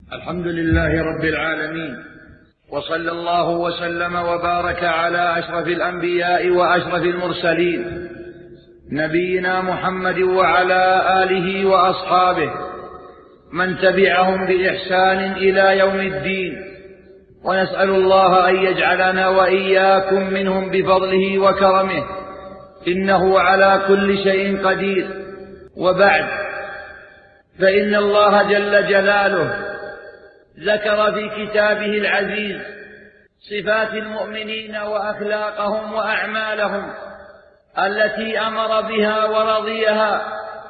الحمد لله رب العالمين، وصلى الله وسلم وبارك على أشرف الأنبياء وأشرف المرسلين نبينا محمد وعلى آله وأصحابه من تبعهم بإحسان إلى يوم الدين، ونسأل الله أن يجعلنا وإياكم منهم بفضله وكرمه، إنه على كل شيء قدير. وبعد، فإن الله جل جلاله ذكر في كتابه العزيز صفات المؤمنين وأخلاقهم وأعمالهم التي أمر بها ورضيها،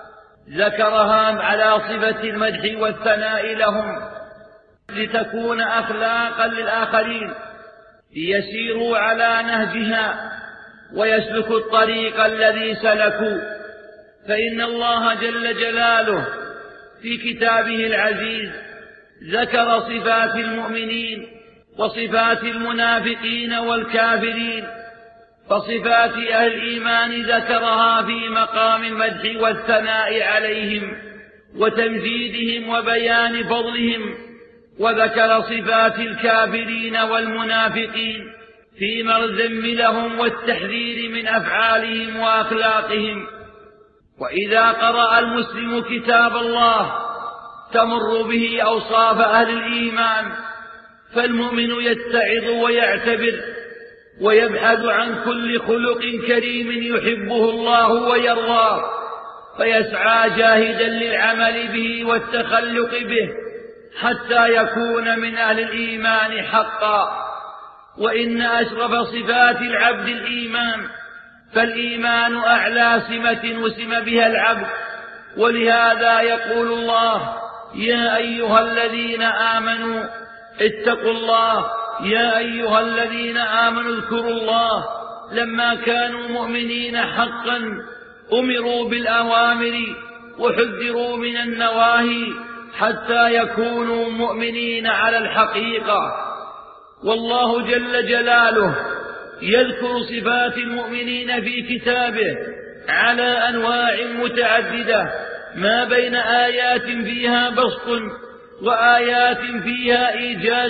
ذكرها على صفة المدح والثناء لهم لتكون أخلاقا للآخرين ليسيروا على نهجها ويسلكوا الطريق الذي سلكوا. فإن الله جل جلاله في كتابه العزيز ذكر صفات المؤمنين وصفات المنافقين والكافرين، فصفات أهل الإيمان ذكرها في مقام المدح والثناء عليهم وتمجيدهم وبيان فضلهم، وذكر صفات الكافرين والمنافقين فيما الذم لهم والتحذير من أفعالهم وأخلاقهم. وإذا قرأ المسلم كتاب الله تمر به أوصاف أهل الإيمان، فالمؤمن يتعظ ويعتبر ويبحث عن كل خلق كريم يحبه الله ويرضاه، فيسعى جاهدا للعمل به والتخلق به حتى يكون من أهل الإيمان حقا. وإن أشرف صفات العبد الإيمان، فالإيمان أعلى سمة وسم بها العبد، ولهذا يقول الله: يا أيها الذين آمنوا اتقوا الله، يا أيها الذين آمنوا اذكروا الله. لما كانوا مؤمنين حقا أمروا بالأوامر وحذروا من النواهي حتى يكونوا مؤمنين على الحقيقة. والله جل جلاله يذكر صفات المؤمنين في كتابه على أنواع متعددة، ما بين آيات فيها بسط وآيات فيها إيجاز،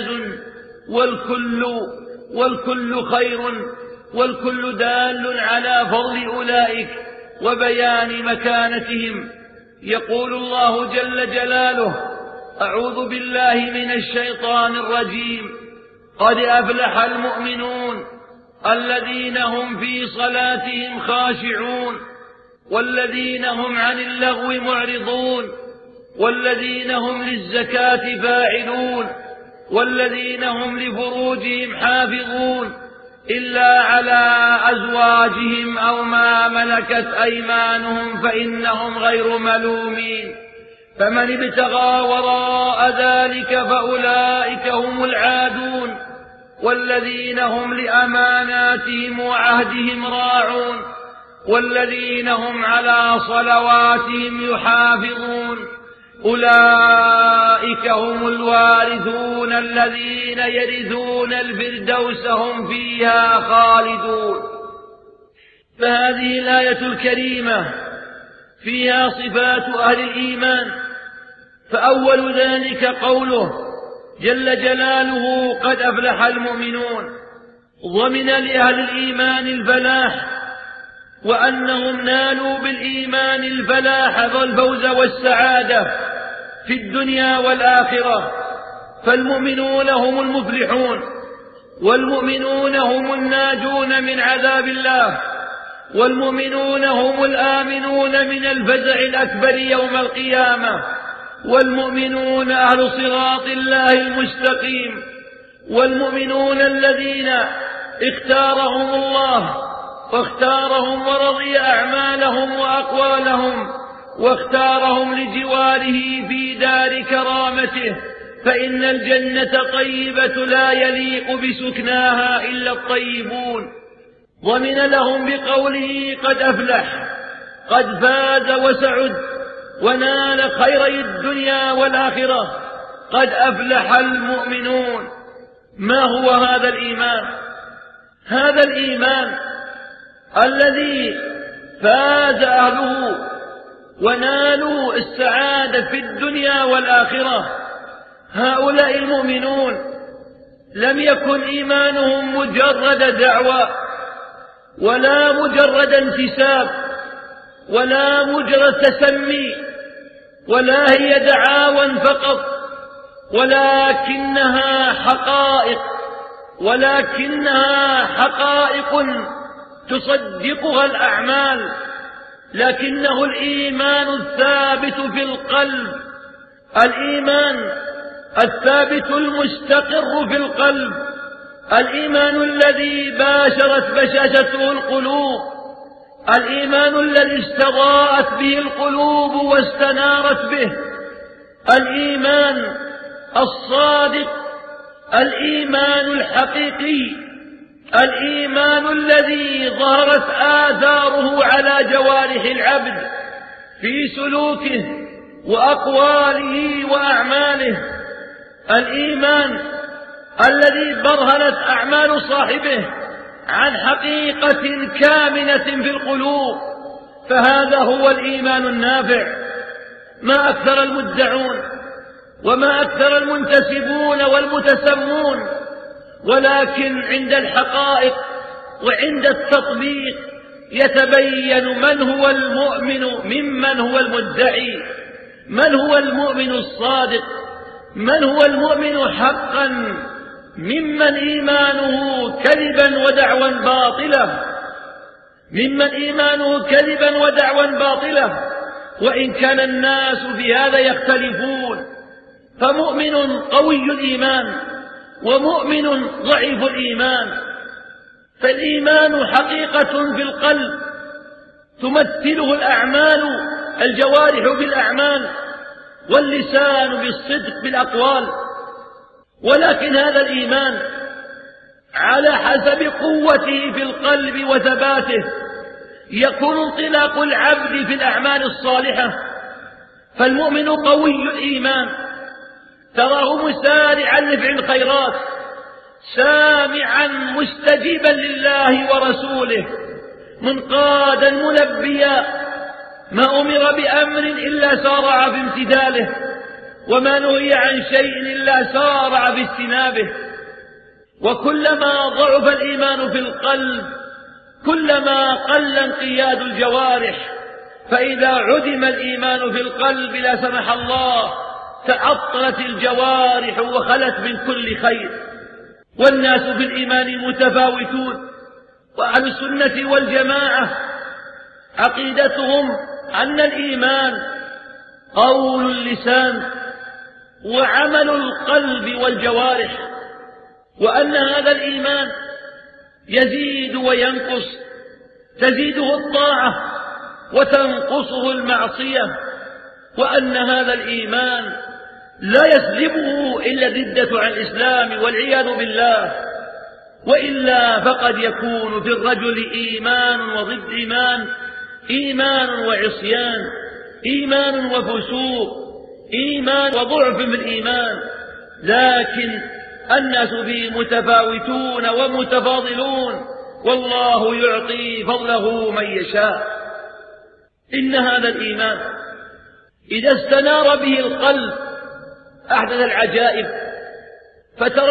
والكل خير، والكل دال على فضل أولئك وبيان مكانتهم. يقول الله جل جلاله: أعوذ بالله من الشيطان الرجيم، قد أفلح المؤمنون الذين هم في صلاتهم خاشعون، والذين هم عن اللغو معرضون، والذين هم للزكاة فاعلون، والذين هم لفروجهم حافظون إلا على أزواجهم أو ما ملكت أيمانهم فإنهم غير ملومين، فمن ابتغى وراء ذلك فأولئك هم العادون، والذين هم لأماناتهم وعهدهم راعون، والذين هم على صلواتهم يحافظون، أولئك هم الوارثون الذين يرثون الفردوس هم فيها خالدون. فهذه الآية الكريمة فيها صفات أهل الإيمان، فأول ذلك قوله جل جلاله: قد أفلح المؤمنون، ضمن لأهل الإيمان الفلاح، وأنهم نالوا بالإيمان الفلاح والفوز والسعادة في الدنيا والآخرة. فالمؤمنون هم المفلحون، والمؤمنون هم الناجون من عذاب الله، والمؤمنون هم الآمنون من الفزع الأكبر يوم القيامة، والمؤمنون أهل صراط الله المستقيم، والمؤمنون الذين اختارهم الله واختارهم ورضي أعمالهم وأقوالهم واختارهم لجواره في دار كرامته، فإن الجنة طيبة لا يليق بسكناها إلا الطيبون. ضمن لهم بقوله قد أفلح، قد فاز وسعد ونال خيري الدنيا والآخرة. قد أفلح المؤمنون. ما هو هذا الإيمان؟ هذا الإيمان الذي فاز أهله ونالوا السعادة في الدنيا والآخرة، هؤلاء المؤمنون لم يكن إيمانهم مجرد دعوى ولا مجرد انتساب ولا مجرد تسمي، ولا هي دعاوى فقط، ولكنها حقائق تصدقها الأعمال. لكنه الإيمان الثابت في القلب، الإيمان الثابت المستقر في القلب، الإيمان الذي باشرت بشاشته القلوب، الإيمان الذي استضاءت به القلوب واستنارت به، الإيمان الصادق، الإيمان الحقيقي، الإيمان الذي ظهرت آثاره على جوارح العبد في سلوكه وأقواله وأعماله، الإيمان الذي برهنت أعمال صاحبه عن حقيقة كامنة في القلوب. فهذا هو الإيمان النافع. ما أكثر المدعون وما أكثر المنتسبون والمتسمون، ولكن عند الحقائق وعند التطبيق يتبين من هو المؤمن ممن هو المدعي، من هو المؤمن الصادق، من هو المؤمن حقا ممن إيمانه كذبا ودعوا باطلة، وإن كان الناس في هذا يختلفون، فمؤمن قوي الإيمان ومؤمن ضعيف الإيمان. فالإيمان حقيقة في القلب تمثله الأعمال، الجوارح بالأعمال، واللسان بالصدق بالأقوال. ولكن هذا الإيمان على حسب قوته في القلب وثباته يكون انطلاق العبد في الأعمال الصالحة. فالمؤمن قوي الإيمان تراه مسارعا لفعل الخيرات، سامعا مستجيبا لله ورسوله، منقادا ملبيا، ما أمر بأمر إلا سارع في امتثاله، وما نهي عن شيء إلا سارع في اجتنابه. وكلما ضعف الإيمان في القلب كلما قل انقياد الجوارح، فإذا عدم الإيمان في القلب لا سمح الله تعطلت الجوارح وخلت من كل خير. والناس في الإيمان متفاوتون، وأهل السنة والجماعة عقيدتهم أن الإيمان قول اللسان وعمل القلب والجوارح، وأن هذا الإيمان يزيد وينقص، تزيده الطاعة وتنقصه المعصية، وأن هذا الإيمان لا يسلبه إلا الردة عن الإسلام والعياذ بالله، وإلا فقد يكون في الرجل إيمان وضد إيمان، إيمان وعصيان، إيمان وفسوق، إيمان وضعف في الإيمان. لكن الناس فيه متفاوتون ومتفاضلون، والله يعطي فضله من يشاء. إن هذا الإيمان إذا استنار به القلب أحدث العجائب. فترى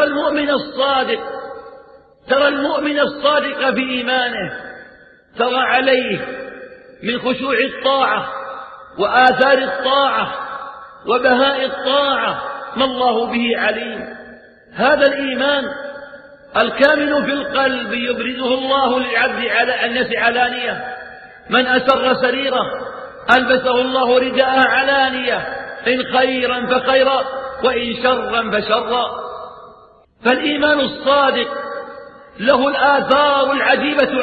المؤمن الصادق في إيمانه، ترى عليه من خشوع الطاعة وآثار الطاعة وبهاء الطاعة ما الله به عليم. هذا الإيمان الكامل في القلب يبرزه الله للعبد على الناس علانية. من أسر سريرة ألبسه الله رداءه علانية، إن خيرا فخيرا وإن شرا فشرا. فالإيمان الصادق له الآثار العجيبة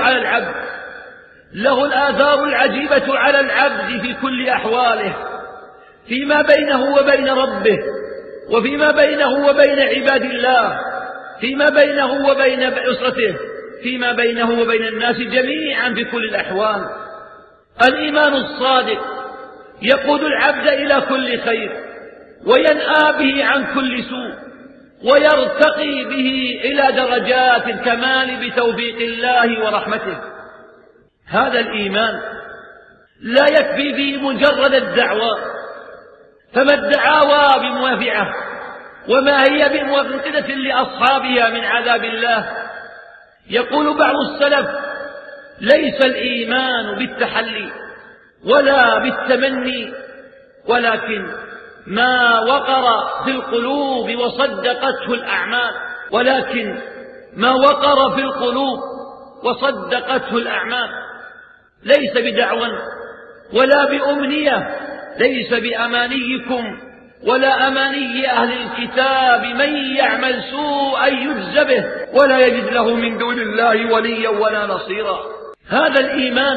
على العبد في كل أحواله، فيما بينه وبين ربه، وفيما بينه وبين عباد الله، فيما بينه وبين أسرته، فيما بينه وبين الناس جميعا في كل الأحوال. الإيمان الصادق يقود العبد إلى كل خير، وينأى به عن كل سوء، ويرتقي به إلى درجات الكمال بتوفيق الله ورحمته. هذا الإيمان لا يكفي به مجرد الدعوى، فما الدعاوى بموافعة وما هي بموقدة لأصحابها من عذاب الله. يقول بعض السلف: ليس الإيمان بالتحلي ولا بالتمني، ولكن ما وقر في القلوب وصدقته الأعمال، ولكن ما وقر في القلوب وصدقته الأعمال، ليس بدعوى ولا بأمنية، ليس بأمانيكم ولا أماني أهل الكتاب، من يعمل سوءا يجز به ولا يجد له من دون الله وليا ولا نصيرا. هذا الإيمان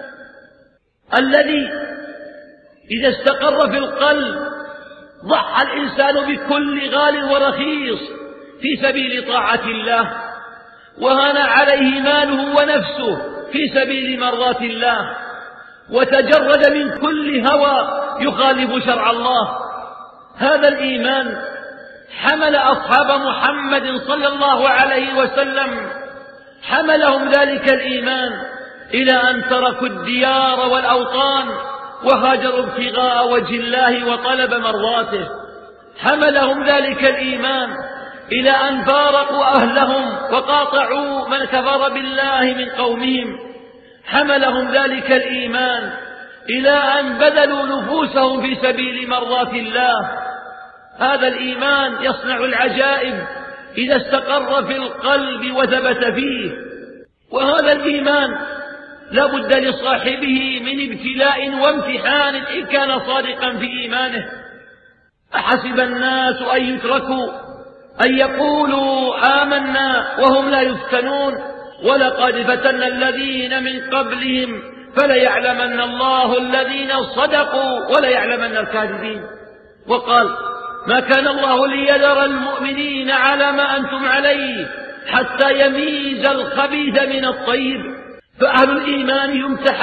الذي إذا استقر في القلب ضحى الإنسان بكل غال ورخيص في سبيل طاعة الله، وهان عليه ماله ونفسه في سبيل مرضاة الله، وتجرد من كل هوى يخالف شرع الله. هذا الإيمان حمل أصحاب محمد صلى الله عليه وسلم، حملهم ذلك الإيمان إلى أن تركوا الديار والأوطان وهاجروا ابتغاء وجه الله وطلب مرضاته. حملهم ذلك الإيمان إلى أن فارقوا أهلهم وقاطعوا من كفر بالله من قومهم. حملهم ذلك الإيمان إلى أن بذلوا نفوسهم في سبيل مرضاة الله. هذا الإيمان يصنع العجائب إذا استقر في القلب وثبت فيه. وهذا الإيمان لا بد لصاحبه من ابتلاء وامتحان إن كان صادقا في إيمانه. أحسب الناس أن يتركوا أن يقولوا آمنا وهم لا يفتنون ولقد فتنا الذين من قبلهم فليعلمن الله الذين صدقوا وليعلمن الكاذبين. وقال: ما كان الله ليذر المؤمنين على ما أنتم عليه حتى يميز الخبيث من الطيب. فأهل الإيمان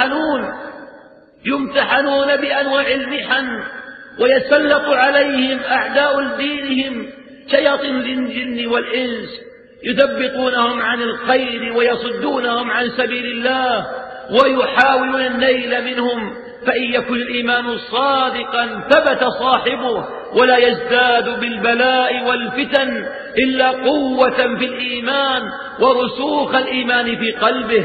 يمتحنون بأنواع المحن، ويسلط عليهم أعداء دينهم شياطين الجن والإنس، يثبطونهم عن الخير ويصدونهم عن سبيل الله ويحاولون النيل منهم. فإن يكن الإيمان صادقا ثبت صاحبه ولا يزداد بالبلاء والفتن إلا قوة في الإيمان ورسوخ الإيمان في قلبه.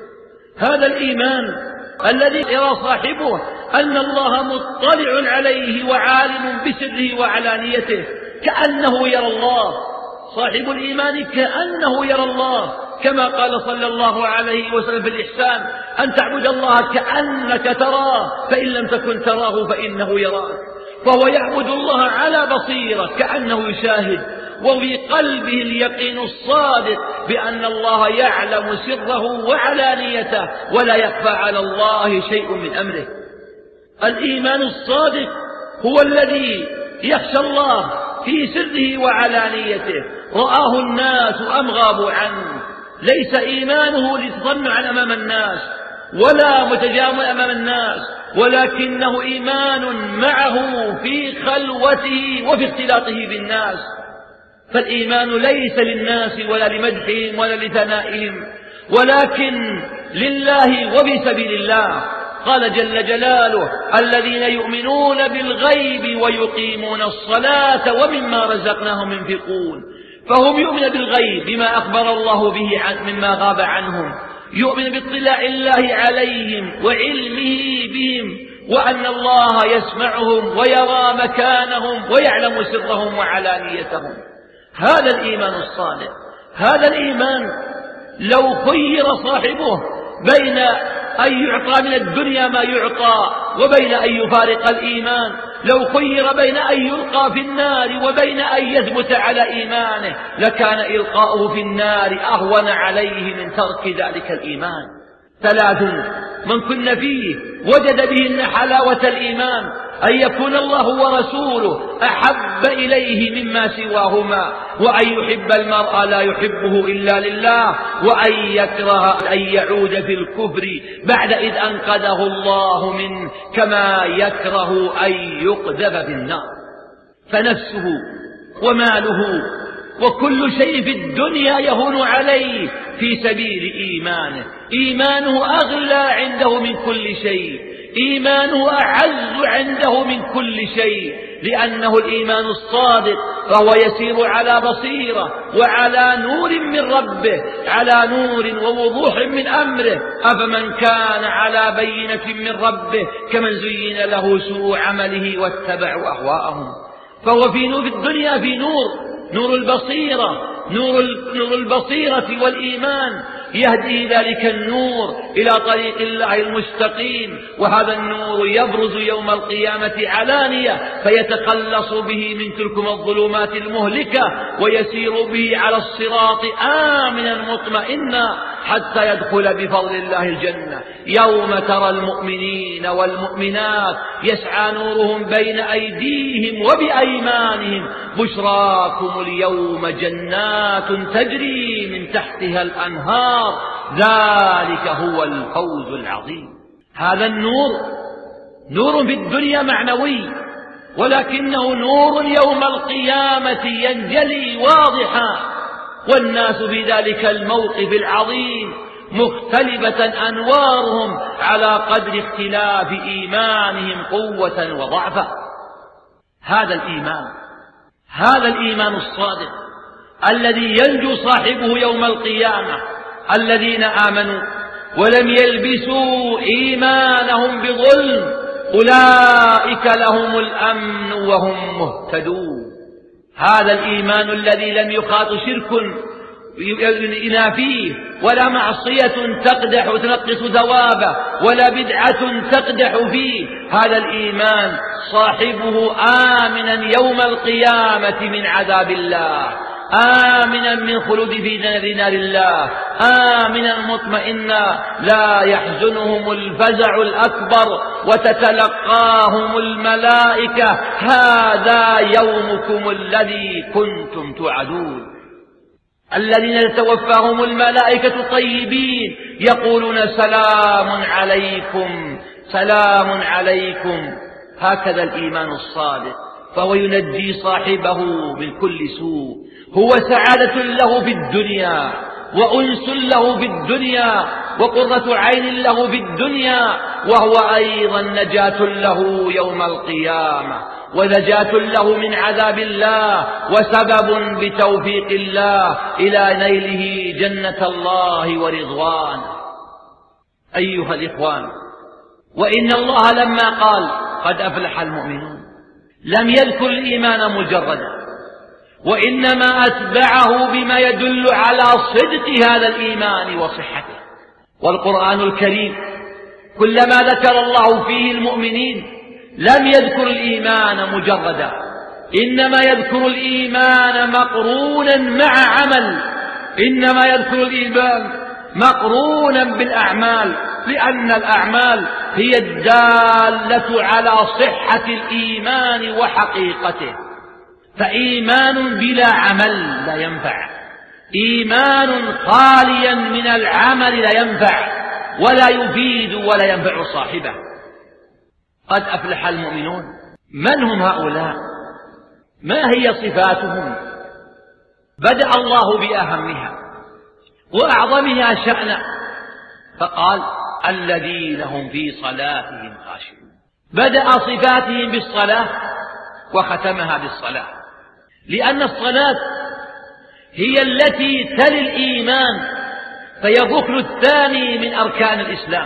هذا الإيمان الذي يرى صاحبه أن الله مطلع عليه وعالم بسره وعلانيته كأنه يرى الله. صاحب الإيمان كأنه يرى الله، كما قال صلى الله عليه وسلم في الإحسان: أن تعبد الله كأنك تراه فإن لم تكن تراه فإنه يراك. فهو يعبد الله على بصيرة كأنه يشاهد، وفي قلبه اليقين الصادق بأن الله يعلم سره وعلانيته ولا يخفى على الله شيء من أمره. الإيمان الصادق هو الذي يخشى الله في سره وعلانيته، رآه الناس أم غابوا عنه. ليس إيمانه ليتطمع أمام الناس ولا متجامل أمام الناس، ولكنه إيمان معه في خلوته وفي اختلاطه بالناس. فالإيمان ليس للناس ولا لمدحهم ولا لثنائهم، ولكن لله وفي سبيل الله. قال جل جلاله: الذين يؤمنون بالغيب ويقيمون الصلاة ومما رزقناهم ينفقون. فهم يؤمن بالغيب بما أخبر الله به مما غاب عنهم، يؤمن باطلاع الله عليهم وعلمه بهم، وأن الله يسمعهم ويرى مكانهم ويعلم سرهم وعلانيتهم. هذا الإيمان الصالح. هذا الإيمان لو خير صاحبه بين أن يعطى من الدنيا ما يعطى وبين أن يفارق الإيمان، لو خير بين أن يلقى في النار وبين أن يثبت على إيمانه، لكان إلقاؤه في النار أهون عليه من ترك ذلك الإيمان. 3 من كن فيه وجد بهن حلاوة الإيمان: أن يكون الله ورسوله أحب إليه مما سواهما، وأن يحب المرء لا يحبه إلا لله، وأن يكره أن يعود في الكفر بعد إذ أنقذه الله منه، كما يكره أن يقذف في النار. فنفسه وماله وكل شيء في الدنيا يهون عليه في سبيل إيمانه. إيمانه أغلى عنده من كل شيء، إيمانه أعز عنده من كل شيء، لأنه الإيمان الصادق فهو يسير على بصيرة وعلى نور من ربه، على نور ووضوح من أمره. أفمن كان على بينة من ربه كمن زين له سوء عمله واتبعوا أهواءهم. فهو في الدنيا في نور البصيرة، نور البصيرة والإيمان، يهدي ذلك النور إلى طريق الله المستقيم. وهذا النور يبرز يوم القيامة علانية، فيتخلص به من تلكم الظلمات المهلكة، ويسير به على الصراط آمنا مطمئنا حتى يدخل بفضل الله الجنة. يوم ترى المؤمنين والمؤمنات يسعى نورهم بين أيديهم وبأيمانهم بشراكم اليوم جنات تجري من تحتها الأنهار ذلك هو الفوز العظيم. هذا النور نور في الدنيا معنوي، ولكنه نور يوم القيامة ينجلي واضحا، والناس في ذلك الموقف العظيم مختلفة أنوارهم على قدر اختلاف إيمانهم قوة وضعفا. هذا الإيمان الصادق الذي ينجو صاحبه يوم القيامة. الذين آمنوا ولم يلبسوا إيمانهم بظلم أولئك لهم الأمن وهم مهتدون. هذا الإيمان الذي لم يخاط شرك فيه، ولا معصية تقدح وتنقص ثوابه، ولا بدعة تقدح فيه. هذا الإيمان صاحبه آمنا يوم القيامة من عذاب الله، آمنا من خلود في نار الله، آمنا مطمئنا لا يحزنهم الفزع الأكبر، وتتلقاهم الملائكة هذا يومكم الذي كنتم توعدون. الذين تتوفاهم الملائكة طيبين يقولون سلام عليكم سلام عليكم. هكذا الإيمان الصادق، فهو ينجي صاحبه من كل سوء، هو سعادة له في الدنيا، وأنس له في الدنيا، وقرة عين له في الدنيا، وهو أيضا نجاة له يوم القيامة، ونجاة له من عذاب الله، وسبب بتوفيق الله إلى نيله جنة الله ورضوانه. أيها الإخوان، وإن الله لما قال قد أفلح المؤمنون لم يذكر الإيمان مجردا، وإنما أتبعه بما يدل على صدق هذا الإيمان وصحته. والقرآن الكريم كلما ذكر الله فيه المؤمنين لم يذكر الإيمان مجردا، إنما يذكر الإيمان مقرونا مع عمل، إنما يذكر الإيمان مقرونا بالأعمال، لأن الأعمال هي الدالة على صحة الإيمان وحقيقته. فإيمان بلا عمل لا ينفع، إيمان خاليا من العمل لا ينفع ولا يفيد ولا ينفع صاحبه. قد أفلح المؤمنون. من هم هؤلاء؟ ما هي صفاتهم؟ بدأ الله بأهمها وأعظمها شأنا، فقال الذين هم في صلاتهم خاشعون. بدأ صفاتهم بالصلاة وختمها بالصلاة، لأن الصلاة هي التي تلي الإيمان، فهي الركن الثاني من أركان الإسلام.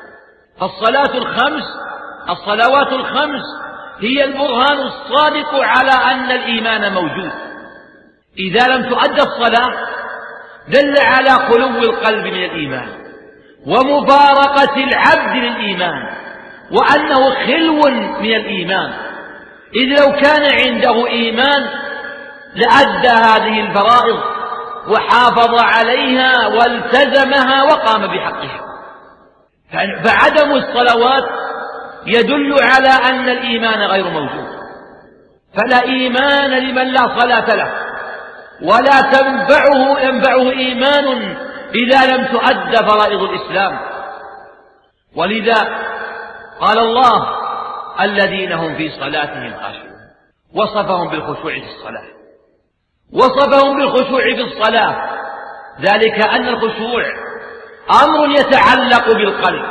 الصلوات الخمس هي البرهان الصادق على أن الإيمان موجود. إذا لم تؤد الصلاة دل على خلو القلب من الإيمان ومفارقة العبد للإيمان، وأنه خلو من الإيمان. إذ لو كان عنده إيمان لأدى هذه الفرائض وحافظ عليها والتزمها وقام بحقها. فعدم الصلوات يدل على أن الإيمان غير موجود، فلا إيمان لمن لا صلاة له، ولا ينفعه إيمان إذا لم تؤد فرائض الإسلام. ولذا قال الله الذين هم في صلاتهم خاشعون، وصفهم بالخشوع في الصلاة، وصفهم بالخشوع في الصلاة، ذلك أن الخشوع أمر يتعلق بالقلب،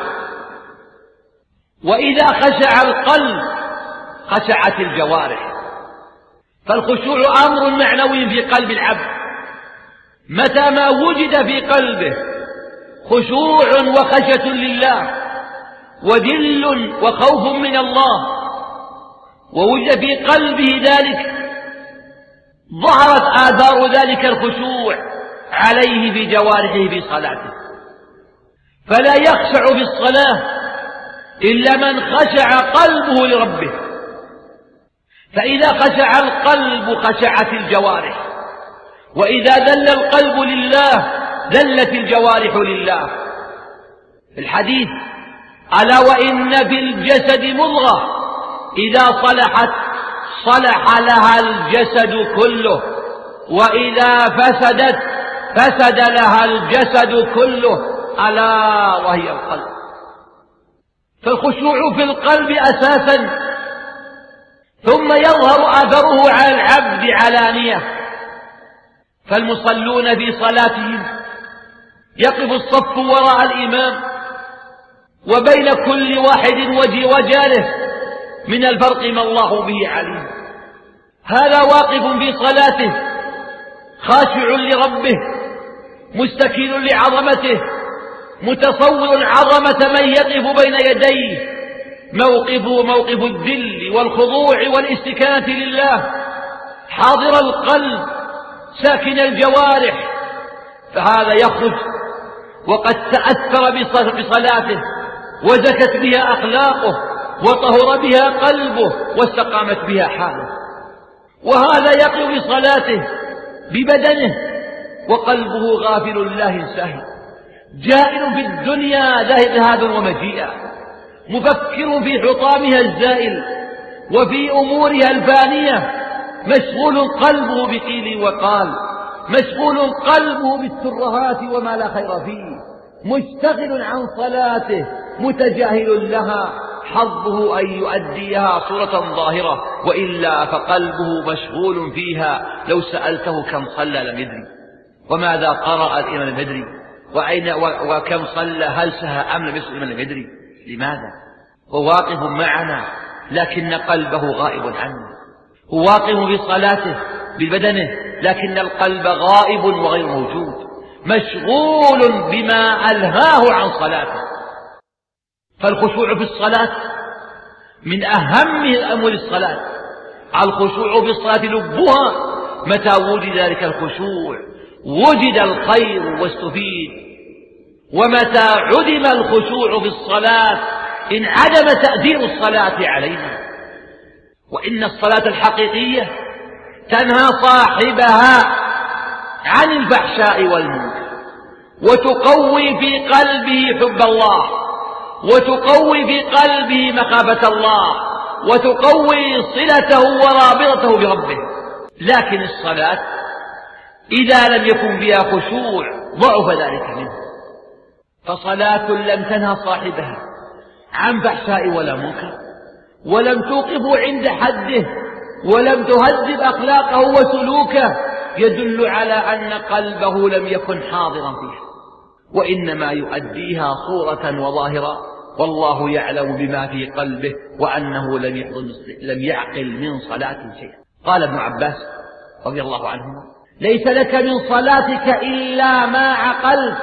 وإذا خشع القلب خشعت الجوارح، فالخشوع أمر معنوي في قلب العبد. متى ما وجد في قلبه خشوع وخشية لله وذل وخوف من الله، ووجد في قلبه ذلك، ظهرت آثار ذلك الخشوع عليه في جوارحه في صلاته. فلا يخشع في الصلاة إلا من خشع قلبه لربه، فإذا خشع القلب خشعت الجوارح، وإذا ذل القلب لله ذلت الجوارح لله. في الحديث: ألا وإن في الجسد مضغة إذا صلحت صلح لها الجسد كله، وإذا فسدت فسد لها الجسد كله، ألا وهي القلب. فالخشوع في القلب أساسا، ثم يظهر أثره على العبد علانية. فالمصلون في صلاتهم يقف الصف وراء الإمام، وبين كل واحد وجاله من الفرق ما الله به عليم. هذا واقف في صلاته خاشع لربه مستكين لعظمته، متصور عظمة من يقف بين يديه، موقف الذل والخضوع والاستكانة لله، حاضر القلب ساكن الجوارح. فهذا يخرج وقد تأثر بصلاته وزكت بها أخلاقه وطهر بها قلبه واستقامت بها حاله. وهذا يقف بصلاته ببدنه وقلبه غافل الله ساهي، جائل في الدنيا ذاهب ومجيئا، مفكر في حطامها الزائل وفي أمورها الفانية، مشغول قلبه بقيل وقال، مشغول قلبه بالترهات وما لا خير فيه، مشتغل عن صلاته متجاهل لها، حظه أن يؤديها صورة ظاهرة، وإلا فقلبه مشغول فيها. لو سألته كم صلى لم يدري، وماذا قرأ الإمام لم يدري، وكم صلى، هل سهى أم لم يصل لم يدري. لماذا؟ هو واقف معنا لكن قلبه غائب عنه، هو واقف في صلاته ببدنه لكن القلب غائب وغير موجود، مشغول بما ألهاه عن صلاته. فالخشوع في الصلاة من أهم أمور الصلاة. الخشوع في الصلاة لبها. متى وجد ذلك الخشوع وجد الخير واستفيد. ومتى عدم الخشوع في الصلاة انعدم تأثير الصلاة علينا. وإن الصلاة الحقيقية تنهى صاحبها عن الفحشاء والمنكر، وتقوي في قلبه حب الله، وتقوي في قلبه مخافة الله، وتقوي صلته ورابطته بربه. لكن الصلاة إذا لم يكن بها خشوع ضعف ذلك منه. فصلاة لم تنهى صاحبها عن فحشاء ولا منكر، ولم توقفه عند حده، ولم تهذب أخلاقه وسلوكه، يدل على أن قلبه لم يكن حاضرا فيها، وإنما يؤديها صورة وظاهرة، والله يعلم بما في قلبه، وأنه لم يعقل من صلاة شيئا. قال ابن عباس رضي الله عنهما: ليس لك من صلاتك إلا ما عقلت.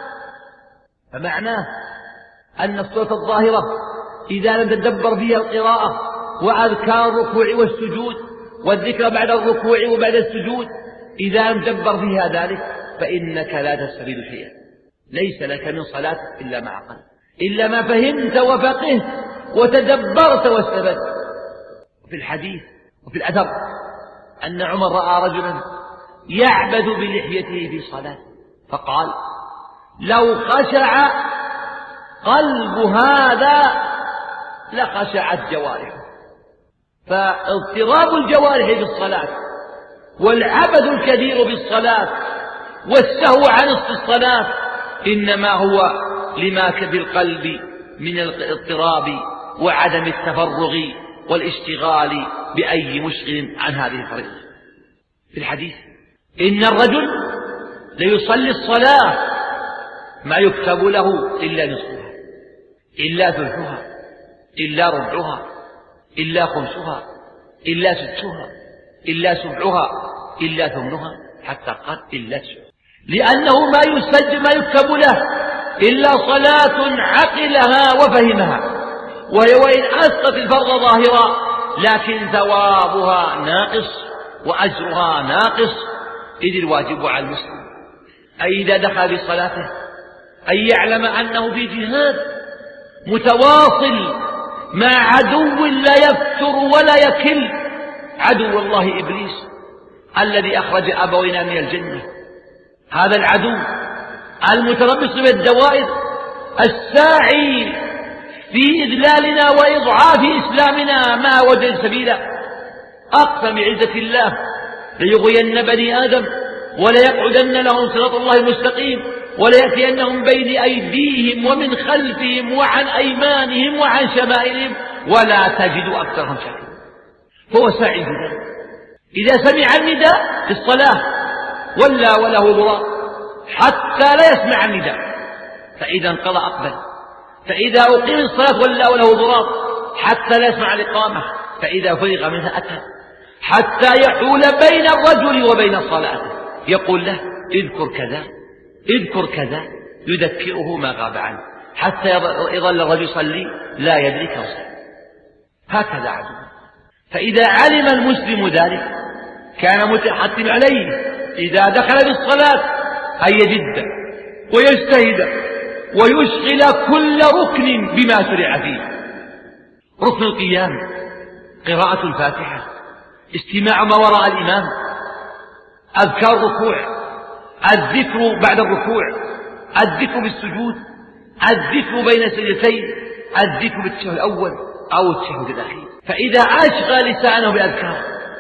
فمعناه أن الصورة الظاهرة إذا لم تدبر فيها القراءة وأذكار الركوع والسجود والذكر بعد الركوع وبعد السجود، إذا لم تدبر فيها ذلك فإنك لا تستفيد شيئا. ليس لك من صلاتك إلا ما عقلت، إلا ما فهمت وفقهت وتدبرت واستفدت. في الحديث وفي الأثر أن عمر رأى رجلا يعبد بلحيته في صلاته، فقال: لو خشع قلب هذا لخشعت جوارحه. فاضطراب الجوارح في الصلاة والعبث الكثير بالصلاة والسهو عن الصلاة إنما هو لما في القلب من الاضطراب وعدم التفرغ والاشتغال بأي مشغل عن هذه الفريضة. في الحديث: إن الرجل ليصلي الصلاة ما يكتب له إلا نصفها، إلا ثلثها، إلا ربعها، إلا خمسها، إلا ستها، إلا سبعها إلا ثمنها، حتى قال إلا سبع، لأنه ما يسجل ما يكتب له إلا صلاة عقلها وفهمها، وهي وإن أسقط الفرض ظاهرا لكن ثوابها ناقص وأجرها ناقص، إذ الواجب على المسلم أي إذا دخل بصلاته أن يعلم أنه في جهاد متواصل مع عدو لا يفتر ولا يكل، عدو الله إبليس الذي أخرج أبوينا من الجنة. هذا العدو المتربص بالدوائر الساعي في إذلالنا وإضعاف إسلامنا ما وجد سبيلا. أقسم بعزة الله ليغوين بني آدم ولا يقعدن لهم صراط الله المستقيم ولا يأتينهم بين أيديهم ومن خلفهم وعن أيمانهم وعن شمائلهم ولا تجد أكثرهم شاكرين. فهو ساعي ذلك. إذا سمع النداء في الصلاة وله ضرار حتى لا يسمع النداء، فإذا انقضى أقبل، فإذا أقيم الصلاة وله ضرار حتى لا يسمع الإقامة، فإذا فرغ منها أتى، حتى يحول بين الرجل وبين صلاته، يقول له اذكر كذا اذكر كذا، يذكره ما غاب عنه، حتى يظل الرجل يصلي لا يدري كم صلى. هكذا عدو. فإذا علم المسلم ذلك كان متحتم عليه إذا دخل بالصلاة أن يجد ويجتهد ويشغل كل ركن بما شرع فيه. ركن القيام قراءة الفاتحة، استماع ما وراء الإمام، أذكار الركوع، الذكر بعد الركوع، الذكر بالسجود، الذكر بين السجدتين، الذكر بالتشهد الأول أو التشهد الأخير. فإذا أشغل لسانه بأذكار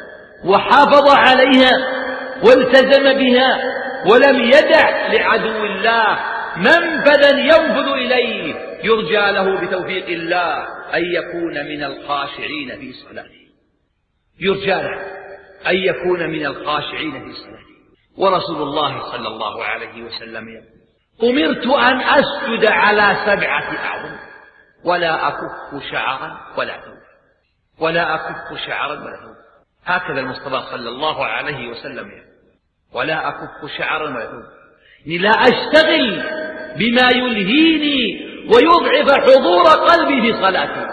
وحافظ عليها والتزم بها ولم يدع لعدو الله منفذا ينفذ إليه، يرجى له بتوفيق الله أن يكون من الخاشعين في صلاته، يرجى له أن يكون من الخاشعين في صلاته. ورسول الله صلى الله عليه وسلم يقول: أمرت أن أسجد على 7 أعظم ولا أكف شعرا ولا ثوبا، ولا أكف شعرا ولا ثوبا. هكذا المصطفى صلى الله عليه وسلم يقول: ولا أكف شعرا ولا ثوبا، لا أشتغل بما يلهيني ويضعف حضور قلبي في صلاتي.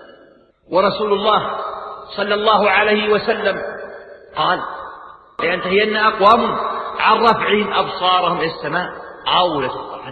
ورسول الله صلى الله عليه وسلم قال: لينتهين أقوام عن رفعهم أبصارهم إلى السماء أو لتطفن،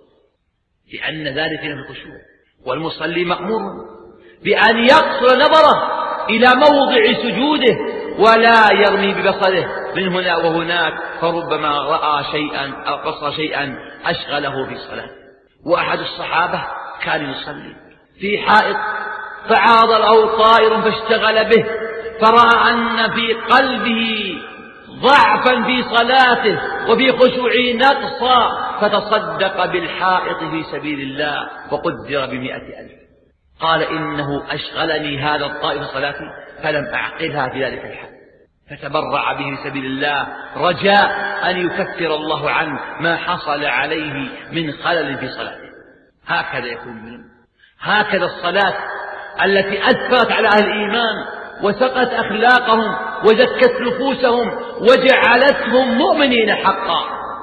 لأن ذلك من الخشوع. والمصلي مأمور بأن يقصر نظره إلى موضع سجوده ولا يرمي ببصره من هنا وهناك، فربما رأى شيئا أو قصر شيئا أشغله في صلاة. وأحد الصحابة كان يصلي في حائط فعاض له طائر فاشتغل به، فرأى أن في قلبه ضعفا في صلاته وفي خشوعه نقصا، فتصدق بالحائط في سبيل الله وقدر ب100,000. قال: إنه أشغلني هذا الطائر في صلاتي فلم أعقلها في ذلك الحال، فتبرع به في سبيل الله رجاء أن يكفر الله عنه ما حصل عليه من خلل في صلاته. هكذا يكون منه. هكذا الصلاة التي أثرت على أهل الإيمان وسقت أخلاقهم وزكت نفوسهم وجعلتهم مؤمنين حقا.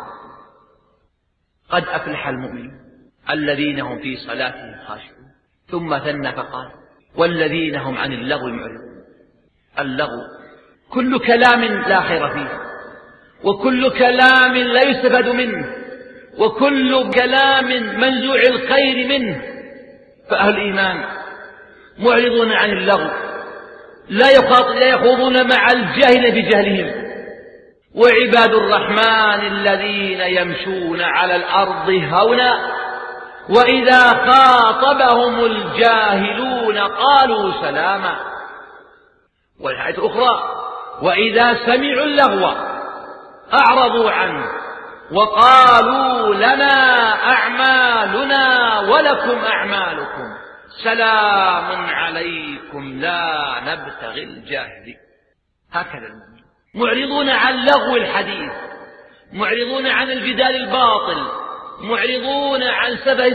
قد أفلح المؤمنون الذين هم في صلاتهم خاشعون. ثم ثنى فقال: والذين هم عن اللغو معرضون. اللغو كل كلام لا خير فيه، وكل كلام لا يستفاد منه، وكل كلام منزوع الخير منه. فأهل الإيمان معرضون عن اللغو، لا يخوضون مع الجاهل بجهلهم. وعباد الرحمن الذين يمشون على الأرض هونا وإذا خاطبهم الجاهلون قالوا سلاما. والآية الأخرى: وإذا سمعوا اللغو أعرضوا عنه وقالوا لنا أعمالنا ولكم أعمالكم سلام عليكم لا نبتغي الجاهلين. هكذا المؤمنون معرضون عن لغو الحديث، معرضون عن الجدال الباطل، معرضون عن سفه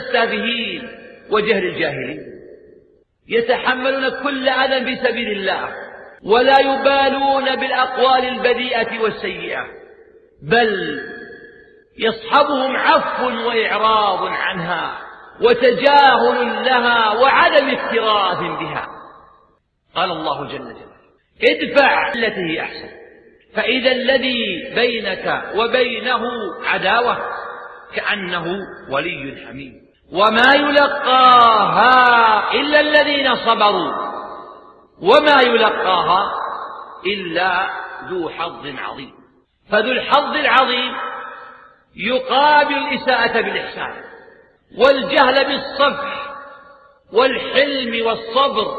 السافهين وجهل الجاهلين، يتحملون كل أذى في سبيل الله ولا يبالون بالأقوال البذيئة والسيئة، بل يصحبهم عفو وإعراض عنها وتجاهل لها وعدم اكتراث بها. قال الله جل جلاله: ادفع التي هي أحسن، فإذا الذي بينك وبينه عداوة كأنه ولي حميم، وما يلقاها إلا الذين صبروا، وما يلقاها إلا ذو حظ عظيم. فذو الحظ العظيم يقابل الإساءة بالإحسان والجهل بالصفح والحلم والصبر،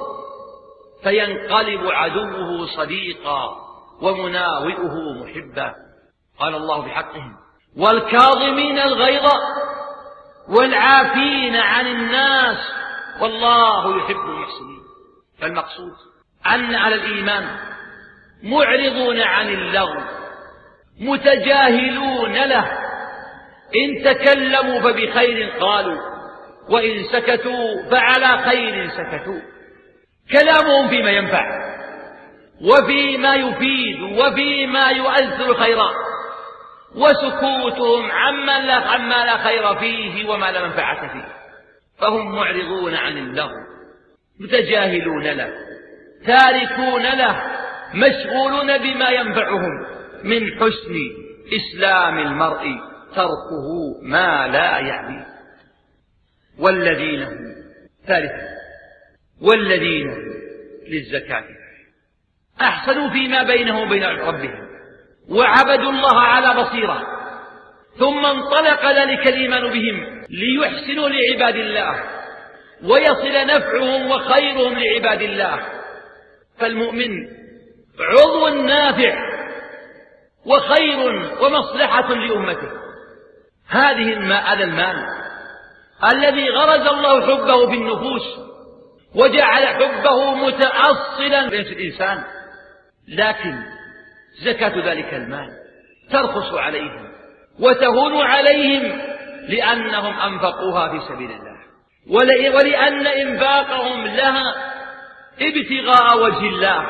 فينقلب عدوه صديقا ومناوئه محبا. قال الله بحقهم: والكاظمين الغيظ والعافين عن الناس والله يحب المحسنين. فالمقصود أن على الإيمان معرضون عن اللغو متجاهلون له، إن تكلموا فبخير قالوا، وإن سكتوا فعلى خير سكتوا. كلامهم فيما ينفع وفيما يفيد وفيما يؤثر خيرا، وسكوتهم عما لا خير فيه وما لا منفعة فيه. فهم معرضون عن اللغو متجاهلون له تاركون له، مشغولون بما ينفعهم. من حسن إسلام المرء تركه ما لا يعنيه. والذين هم ثالثا والذين هم للزكاة أحسنوا فيما بينهم وبين ربهم وعبدوا الله على بصيرة، ثم انطلق ذلك الإيمان بهم ليحسنوا لعباد الله ويصل نفعهم وخيرهم لعباد الله. فالمؤمن عضو نافع وخير ومصلحة لأمته. هذا المال الذي غرز الله حبه في النفوس وجعل حبه متأصلا في الإنسان، لكن زكاة ذلك المال ترخص عليهم وتهون عليهم لأنهم أنفقوها في سبيل الله، ولأن إنفاقهم لها ابتغاء وجه الله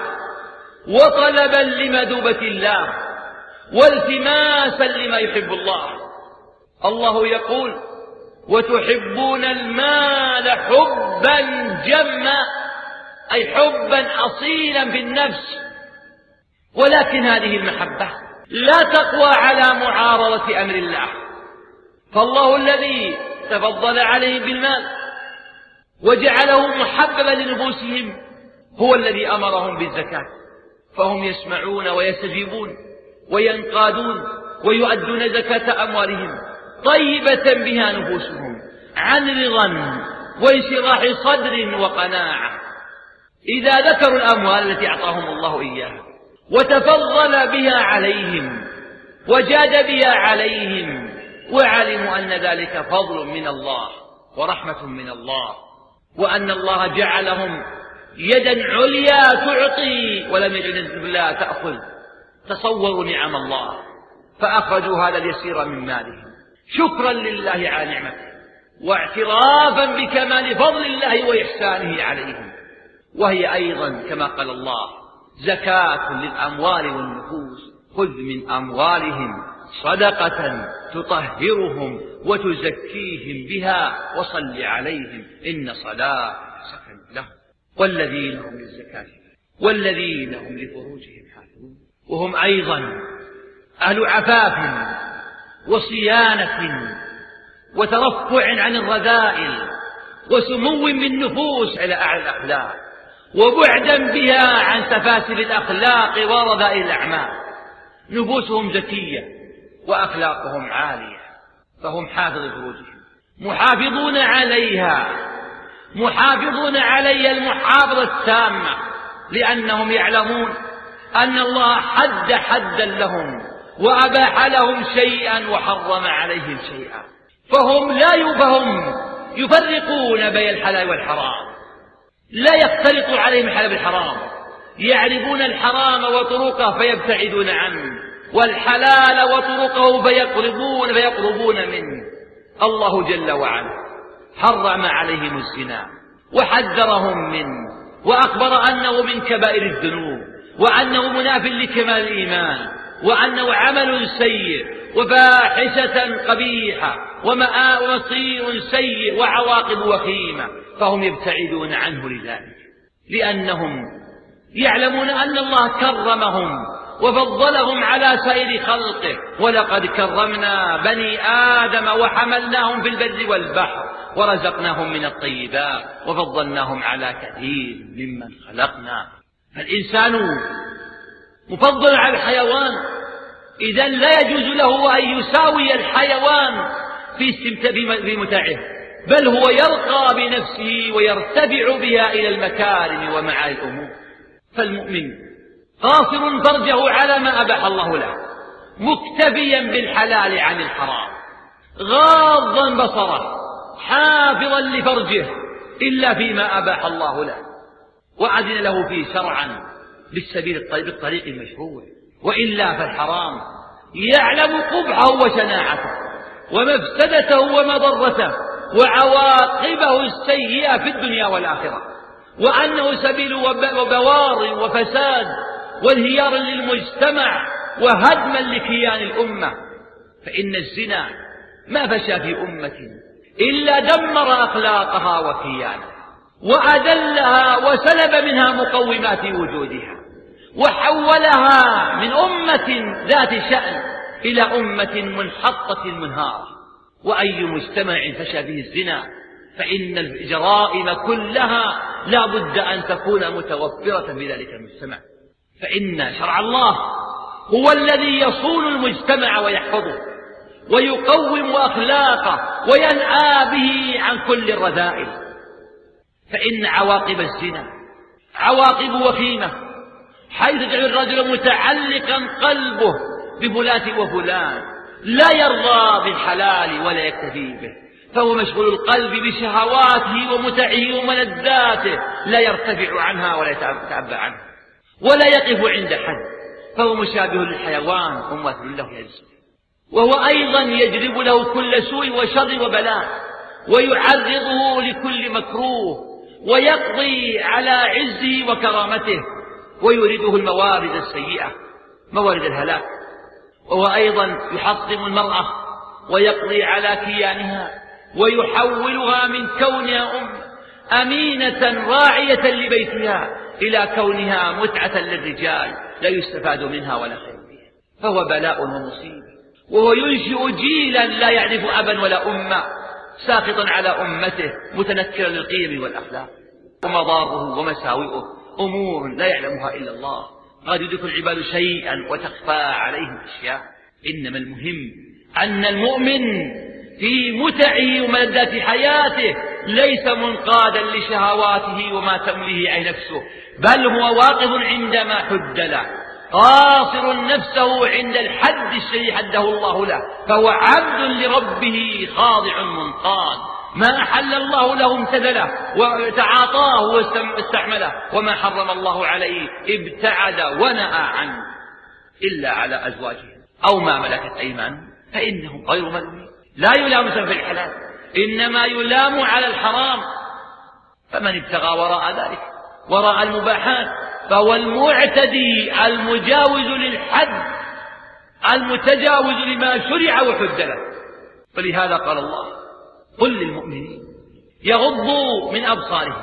وطلبا لمثوبة الله والتماسا لما يحب الله. الله يقول: وتحبون المال حبا جما، أي حبا أصيلا في النفس، ولكن هذه المحبة لا تقوى على معارضة أمر الله. فالله الذي تفضل عليهم بالمال وجعله محببا لنفوسهم هو الذي أمرهم بالزكاة، فهم يسمعون ويستجيبون وينقادون ويؤدون زكاة أموالهم طيبة بها نفوسهم عن رضا وانشراح صدر وقناعة، إذا ذكروا الأموال التي أعطاهم الله إياها وتفضل بها عليهم وجاد بها عليهم، وعلموا أن ذلك فضل من الله ورحمة من الله، وأن الله جعلهم يدا عليا تعطي ولم يجعل لا تأخذ. تصوروا نعم الله، فأخرجوا هذا اليسير من مالهم شكرا لله على نعمته واعترافا بكمال فضل الله وإحسانه عليهم. وهي أيضا كما قال الله: زكاة للأموال والنفوس، خذ من أموالهم صدقة تطهرهم وتزكيهم بها وصل عليهم إن صلاة سكن لهم. والذين هم للزكاة والذين هم لفروجهم حافظون، وهم أيضا أهل عفاف وصيانة وترفع عن الرذائل وسمو بالنفوس إلى أعلى الأخلاق وبعدا بها عن سفاسف الأخلاق ورذائل الأعمال. نفوسهم زكية وأخلاقهم عالية، فهم حافظ فروجهم محافظون عليها المحافظة التامة، لأنهم يعلمون أن الله حد حدا لهم وأباح لهم شيئا وحرم عليهم شيئا، فهم يفرقون بين الحلال والحرام، لا يختلط عليهم الحلال بالحرام، يعرفون الحرام وطرقه فيبتعدون عنه، والحلال وطرقه فيقربون منه. الله جل وعلا حرم عليهم الزنا وحذرهم منه وأخبر أنه من كبائر الذنوب، وأنه مناف لكمال الإيمان، وأنه عمل سيء وفاحشة قبيحة ومصير سيء وعواقب وخيمة، فهم يبتعدون عنه لذلك، لأنهم يعلمون أن الله كرمهم وفضلهم على سائر خلقه. ولقد كرمنا بني آدم وحملناهم في البر والبحر ورزقناهم من الطيبات وفضلناهم على كثير ممن خلقنا. فالإنسان مفضل على الحيوان، إذن لا يجوز له أن يساوي الحيوان في متاعه، بل هو يرقى بنفسه ويرتفع بها إلى المكارم ومعالي الأمور. فالمؤمن قاصر فرجه على ما أباح الله له، مكتفيا بالحلال عن الحرام، غاضا بصره، حافظا لفرجه إلا فيما أباح الله له وأذن له فيه شرعا بالطريق المشروع، وإلا فالحرام يعلم قبحه وشناعته ومفسدته ومضرته وعواقبه السيئة في الدنيا والآخرة، وأنه سبيل وبوار وفساد وانهيار للمجتمع وهدما لكيان الأمة. فإن الزنا ما فشى في أمة إلا دمر أخلاقها وكيانها وأذلها وسلب منها مقومات وجودها وحولها من أمة ذات شأن إلى أمة منحطة منهارة. وأي مجتمع فشى به الزنا فإن الجرائم كلها لا بد أن تكون متوفرة في ذلك المجتمع، فإن شرع الله هو الذي يصون المجتمع ويحفظه ويقوم أخلاقه وينأى به عن كل الرذائل. فإن عواقب الزنا عواقب وخيمة، حيث تجعل الرجل متعلقا قلبه بفلان وفلان، لا يرضى بالحلال ولا يكتفي به، فهو مشغول القلب بشهواته ومتعه وملذاته، لا يرتفع عنها ولا يتعبى عنها ولا يقف عند حد، فهو مشابه للحيوان ومماثل له يجزم، وهو أيضا يجلب له كل سوء وشر وبلاء ويعرضه لكل مكروه ويقضي على عزه وكرامته ويورده الموارد السيئة موارد الهلاك. وهو أيضا يحطم المرأة ويقضي على كيانها ويحولها من كونها أمينة راعية لبيتها إلى كونها متعة للرجال لا يستفاد منها ولا خير فيها، فهو بلاء ومصيبة. وهو ينشئ جيلا لا يعرف أبا ولا أمة، ساخطا على أمته متنكرا للقيم والأخلاق، ومضاره ومساوئه أمور لا يعلمها إلا الله، قد يدرك العباد شيئا وتخفى عليهم أشياء. إنما المهم أن المؤمن في متعه وملذات حياته ليس منقادا لشهواته وما تمليه أي نفسه، بل هو واقف عندما حد له، قاصر نفسه عند الحد الذي حده الله له، فهو عبد لربه خاضع منقاد، ما أحل الله له امتثله وتعاطاه واستعمله، وما حرم الله عليه ابتعد ونأى عنه، إلا على أزواجهم أو ما ملكت أيمانهم فإنهم غير ملومين. لا يلام في الحلال، إنما يلام على الحرام. فمن ابتغى وراء ذلك وراء المباحات فهو المعتدي المجاوز للحد المتجاوز لما شرع وحد له. فلهذا قال الله: قل للمؤمنين يغضوا من أبصارهم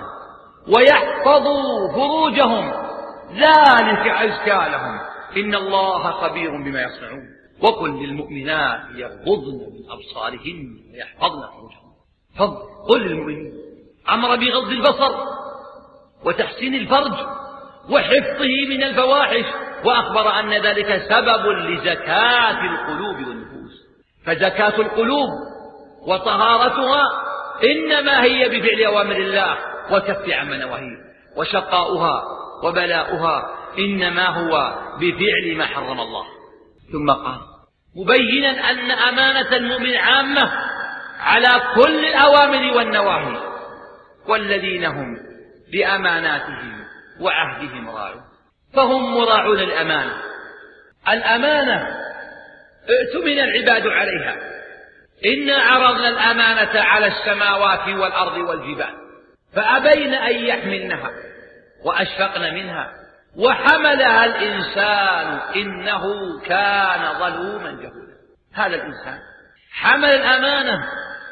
ويحفظوا فروجهم ذلك أزكى لهم إن الله خبير بما يصنعون. وقل للمؤمنات يغضضن من أبصارهن ويحفظن فروجهن. قل للمؤمنين أمر بغض البصر وتحسين الفرج وحفظه من الفواحش، وأخبر أن ذلك سبب لزكاة القلوب والنفوس. فزكاة القلوب وطهارتها إنما هي بفعل أوامر الله وكف عن نواهيه، وشقاؤها وبلاؤها إنما هو بفعل ما حرم الله. ثم قال مبينا أن أمانة المؤمن عامة على كل الأوامر والنواهي، والذين هم بأماناتهم وعهدهم راعون، فهم مراعون الأمانة. الأمانة ائتمن العباد عليها. إنا عرضنا الأمانة على السماوات والأرض والجبال فأبين أن يحملنها وأشفقن منها وحملها الإنسان إنه كان ظلوما جهولا. هذا الإنسان حمل الأمانة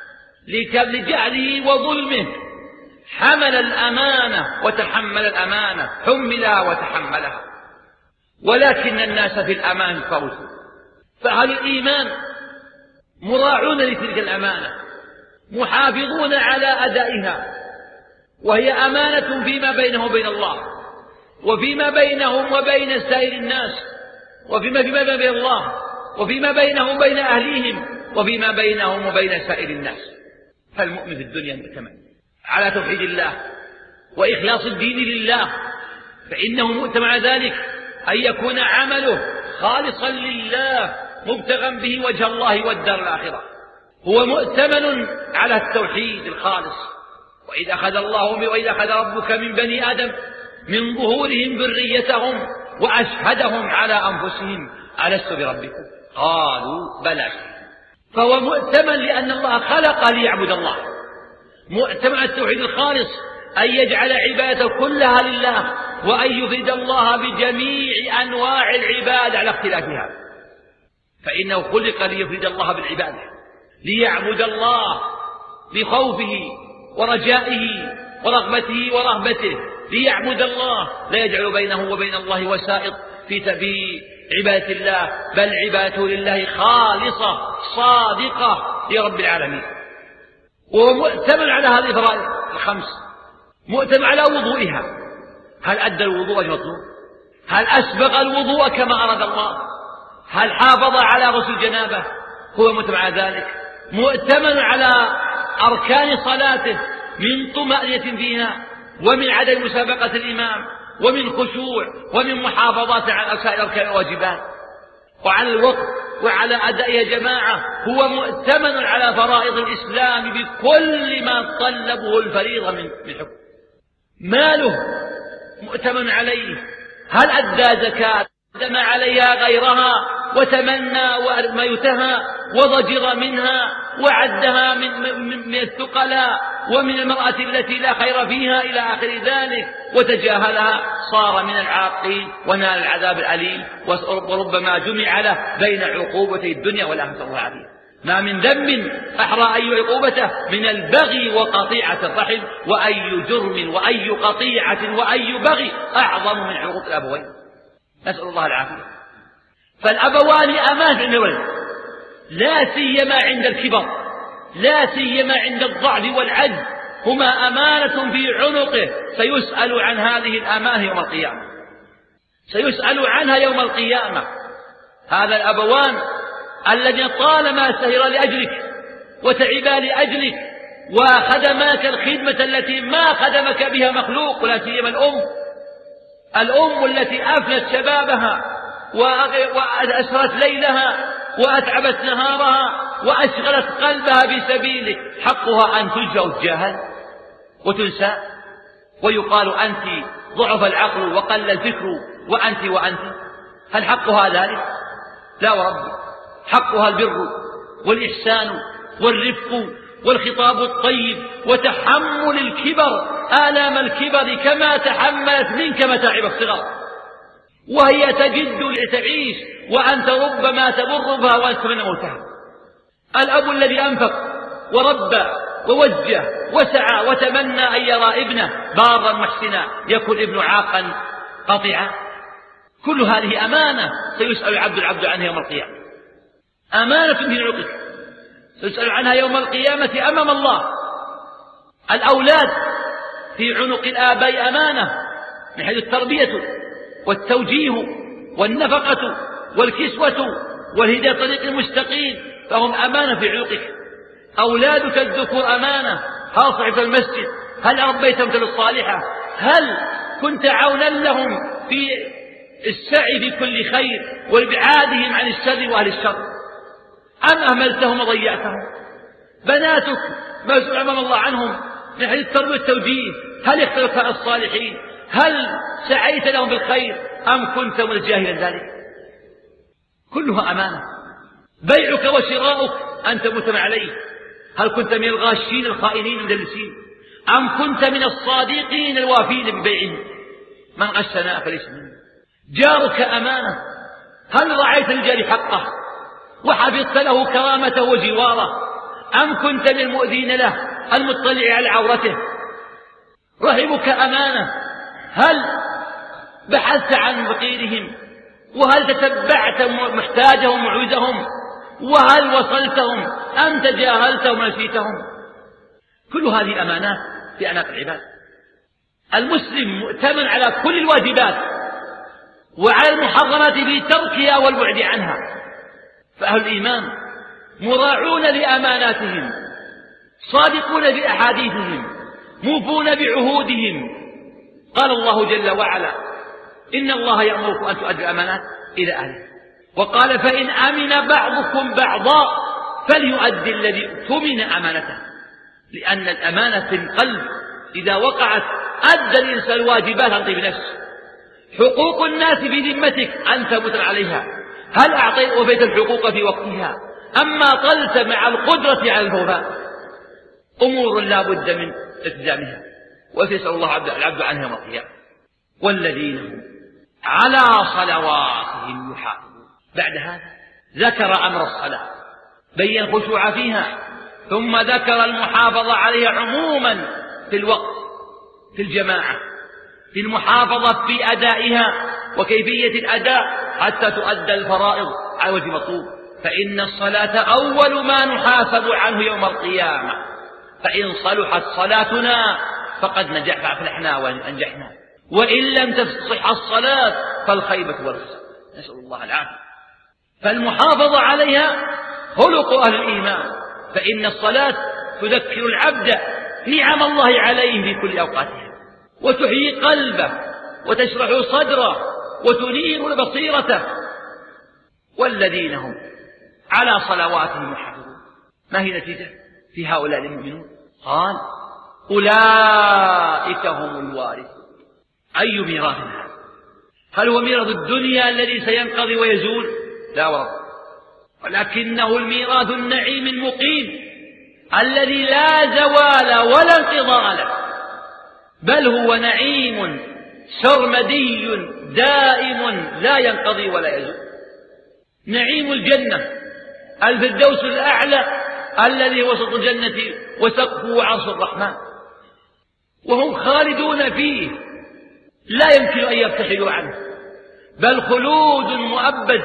لجهله وظلمه، حمل الأمانة وتحمل الأمانة، حملها وتحملها. ولكن الناس في الأمان فوزوا، فأهل الإيمان مراعون لتلك الأمانة، محافظون على أدائها، وهي أمانة فيما بينه وبين الله، وفيما بينهم وبين سائر الناس، وفيما بين الله، وفيما بينهم وبين أهليهم، وفيما بينهم وبين سائر الناس. فالمؤمن في الدنيا مؤتمن على توحيد الله وإخلاص الدين لله، فإنه مؤتمن على ذلك أن يكون عمله خالصا لله مبتغا به وجه الله والدار الآخرة. هو مؤتمن على التوحيد الخالص. وإذا أخذ ربك من بني آدم من ظهورهم ذريتهم وأشهدهم على أنفسهم ألست بربكم قالوا بلى. فهو مؤتمن لأن الله خلق ليعبد الله، مؤتمن على التوحيد الخالص، أن يجعل عبادته كلها لله، وأن يفرد الله بجميع أنواع العبادة على اختلافها، فإنه خلق ليفرد الله بالعبادة، ليعبد الله بخوفه ورجائه ورغبته ورهبته، ليعبد الله، لا يجعل بينه وبين الله وسائط في عبادة الله، بل عبادته لله خالصة صادقة لرب العالمين. وهو مؤتمن على هذه الفرائض الخمس، مؤتمن على وضوئها، هل أدى الوضوء المطلوب؟ هل أسبغ الوضوء كما أراد الله؟ هل حافظ على غسل الجنابة؟ هو مؤتمن على ذلك، مؤتمن على أركان صلاته من طمأنينة فيها، ومن عدم مسابقة الإمام، ومن خشوع، ومن محافظات على سائر أركان الواجبات، وعلى الوقت، وعلى أدائها جماعة. هو مؤتمن على فرائض الإسلام بكل ما طلبه الفريضة من حكم. ماله مؤتمن عليه، هل أدى زكاة؟ قدم عليها غيرها وتمنى وأرميتها وضجر منها وعدها من الثقلاء ومن المرأة التي لا خير فيها إلى آخر ذلك، وتجاهلها صار من العاقين ونال العذاب الأليم، وربما جمع له بين عقوبتي الدنيا والآخرة العظيم. ما من ذنب أحرى أي عقوبته من البغي وقطيعة الرحم، وأي جرم وأي قطيعة وأي بغي أعظم من عقوق الأبوين، نسأل الله العافية. فالأبوان أمان عند الولد، لا سيما عند الكبر، لا سيما عند الضعف والعجز، هما أمانة في عنقه، سيسأل عن هذه الأمانة يوم القيامة، سيسأل عنها يوم القيامة. هذا الأبوان الذين طالما سهر لأجلك وتعبا لأجلك وخدماك الخدمة التي ما خدمك بها مخلوق، ولا سيما الأم التي أفنت شبابها وأسرت ليلها وأتعبت نهارها وأشغلت قلبها بسبيلك، حقها أن تلجأ وتجاهل وتنسى، ويقال أنت ضعف العقل وقل الفكر وأنت. هل حقها ذلك؟ لا وربي، حقها البر والإحسان والرفق والخطاب الطيب وتحمل الكبر، آلام الكبر كما تحملت منك متاعب الصغر، وهي تجد لتعيش وأنت ربما تمر بها وأنت من موتها. الأب الذي أنفق وربى ووجه وسعى وتمنى أن يرى ابنه بارا محسنا، يكون ابن عاقا قطيعا. كل هذه أمانة سيسأل العبد عنها يوم القيامة، أمانة في عنقك سيسأل عنها يوم القيامة أمام الله. الأولاد في عنق الآباء أمانة من حيث التربية والتوجيه والنفقة والكسوة والهداية طريق المستقيم، فهم أمانة في عنقك. أولادك الذكور أمانة، هل صحبت المسجد؟ هل ربيتهم الصالحة؟ هل كنت عونا لهم في السعي في كل خير وإبعادهم عن الشر وأهل الشر، أم أهملتهم وضيعتهم؟ بناتك مسؤول أمام الله عنهم من حيث التربية والتوجيه، هل اختلفت على الصالحين؟ هل سعيت لهم بالخير أم كنت من الجاهل ذلك؟ كلها أمانة. بيعك وشراؤك أنت مؤتمن عليه، هل كنت من الغاشين الخائنين المدلسين أم كنت من الصادقين الوافين ببيعهم؟ من غشنا فليس منا. جارك أمانة، هل رعيت الجار حقه وحفظت له كرامته وجواره، أم كنت من المؤذين له المطلع على عورته؟ رحمك أمانة، هل بحثت عن فقيرهم، وهل تتبعت محتاجهم وعوزهم، وهل وصلتهم أم تجاهلتهم ونسيتهم؟ كل هذه أمانات في أعناق العباد. المسلم مؤتمن على كل الواجبات وعلى المحرمات بتركها والبعد عنها. فأهل الإيمان مراعون لأماناتهم، صادقون بأحاديثهم، موفون بعهودهم. قال الله جل وعلا: إن الله يأمركم أن تؤدوا الأمانات إلى أهلها. وقال: فإن أمن بعضكم بعضا فليؤدي الذي اؤتمن أمانته. لأن الأمانة في القلب إذا وقعت أدى الإنسان الواجبات عن طيب نفسه. حقوق الناس بذمتك أنت متر عليها، هل أعطيت وفيت الحقوق في وقتها أما طلت مع القدرة على الوفاء؟ أمور لا بد من التزامها، وسيسأل الله العبد عنها يوم القيامة. والذين هم على صلواتهم يحافظون. بعد هذا ذكر أمر الصلاة، بين الخشوع فيها، ثم ذكر المحافظة عليها عموما في الوقت، في الجماعة، في المحافظة في أدائها وكيفية الأداء حتى تؤدى الفرائض على وجه مطلوب. فإن الصلاة أول ما نحاسب عنه يوم القيامة، فإن صلحت صلاتنا فقد فافلحنا وأنجحنا، وإن لم تصح الصلاة فالخيبة والخسر، نسأل الله العافية. فالمحافظة عليها خلق أهل الإيمان، فإن الصلاة تذكر العبد نعم الله عليه في كل أوقاتها، وتحيي قلبه وتشرح صدره وتنير بصيرته. والذين هم على صلواتهم يحافظون. ما هي نتيجة في هؤلاء المؤمنون؟ قال: أولئك هم الوارثون. أي ميراث هذا؟ هل هو ميراث الدنيا الذي سينقضي ويزول؟ لا والله، ولكنه الميراث النعيم المقيم الذي لا زوال ولا انقضاء له، بل هو نعيم سرمدي دائم لا ينقضي ولا يزول. نعيم الجنة الفردوس الأعلى الذي وسط الجنة وسقفه عرش الرحمن، وهم خالدون فيه لا يمكن أن يرتحلوا عنه، بل خلود مؤبد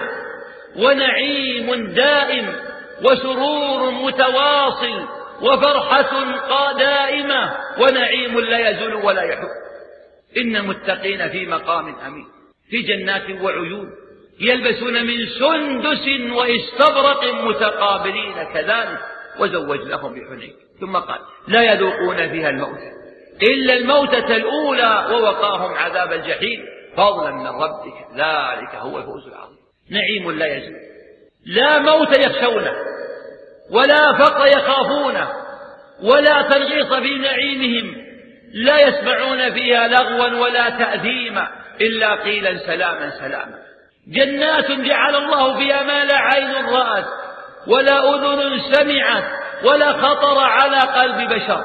ونعيم دائم وسرور متواصل وفرحة دائمة ونعيم لا يزول ولا يحب. إن المتقين في مقام أمين في جنات وعيون يلبسون من سندس واستبرق متقابلين كذلك وزوجناهم بحنين. ثم قال: لا يذوقون فيها الموت إلا الموتة الأولى ووقاهم عذاب الجحيم فضلا من ربك ذلك هو الفوز العظيم. نعيم لا يزول، لا موت يخشونه ولا فقر يخافونه ولا تنغيص في نعيمهم، لا يسمعون فيها لغوا ولا تأثيما إلا قيلا سلاما سلاما. جنات جعل الله فيها ما لا عين رأت ولا أذن سمعت ولا خطر على قلب بشر.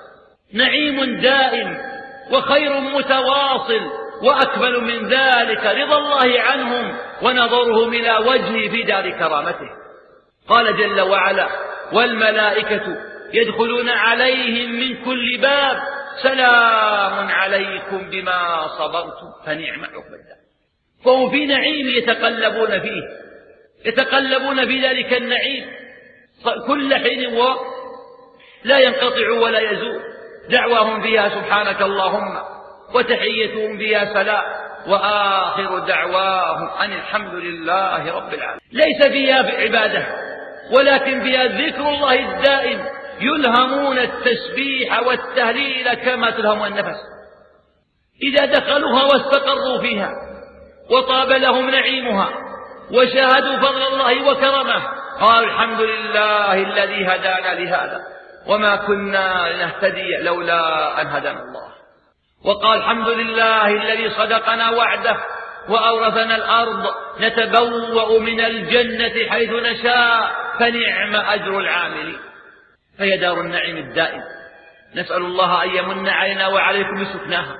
نعيم دائم وخير متواصل، وأكمل من ذلك رضا الله عنهم ونظرهم إلى وجهه في دار كرامته. قال جل وعلا: والملائكة يدخلون عليهم من كل باب سلام عليكم بما صبرتم فنعم عقبى الدار. فهم في نعيم يتقلبون فيه، يتقلبون في ذلك النعيم كل حين ووقت لا ينقطع ولا يزول. دعواهم فيها سبحانك اللهم، وتحيتهم فيها سلام، وآخر دعواهم أن الحمد لله رب العالمين. ليس فيها عبادة ولكن فيها ذكر الله الدائم، يلهمون التسبيح والتهليل كما تلهم النفس. إذا دخلوها واستقروا فيها وطاب لهم نعيمها وشاهدوا فضل الله وكرمه قالوا: الحمد لله الذي هدانا لهذا وما كنا لنهتدي لولا أن هدانا الله. وقال: الحمد لله الذي صدقنا وعده وأورثنا الأرض نتبوأ من الجنة حيث نشاء فنعم أجر العاملين. فهي دار النعيم الدائم، نسأل الله أن يمن علينا وعليكم بسكناها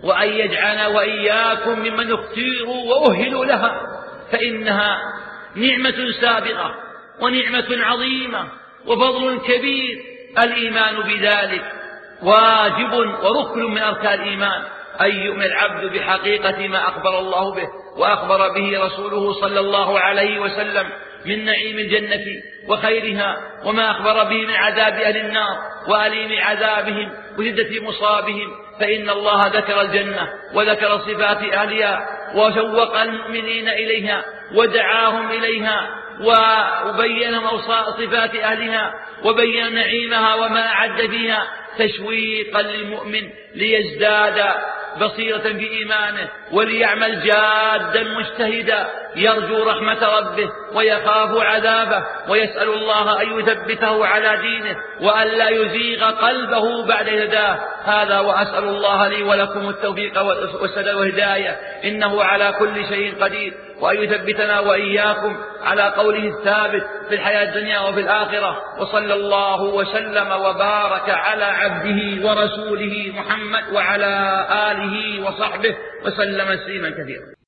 وأن يجعلنا وإياكم ممن اختيروا وأهلوا لها، فإنها نعمة سابقة ونعمة عظيمة وفضل كبير. الإيمان بذلك واجب وركن من أركان الإيمان، أن يؤمن العبد بحقيقة ما أخبر الله به وأخبر به رسوله صلى الله عليه وسلم من نعيم الجنة وخيرها، وما أخبر به من عذاب أهل النار وأليم عذابهم وشدة مصابهم. فإن الله ذكر الجنة وذكر صفات أهلها وشوق المؤمنين إليها ودعاهم إليها وبين صفات أهلها وبين نعيمها وما أعد فيها تشويقا للمؤمن ليزداد بصيرة في إيمانه وليعمل جادا مجتهدا يرجو رحمة ربه ويخاف عذابه ويسأل الله أن يثبته على دينه وأن لا يزيغ قلبه بعد هداه. هذا وأسأل الله لي ولكم التوفيق والسداد والهداية، إنه على كل شيء قدير، وأن يثبتنا وإياكم على قوله الثابت في الحياة الدنيا وفي الآخرة. وصلى الله وسلم وبارك على عبده ورسوله محمد وعلى آله وصحبه وسلم تسليما كثيرا.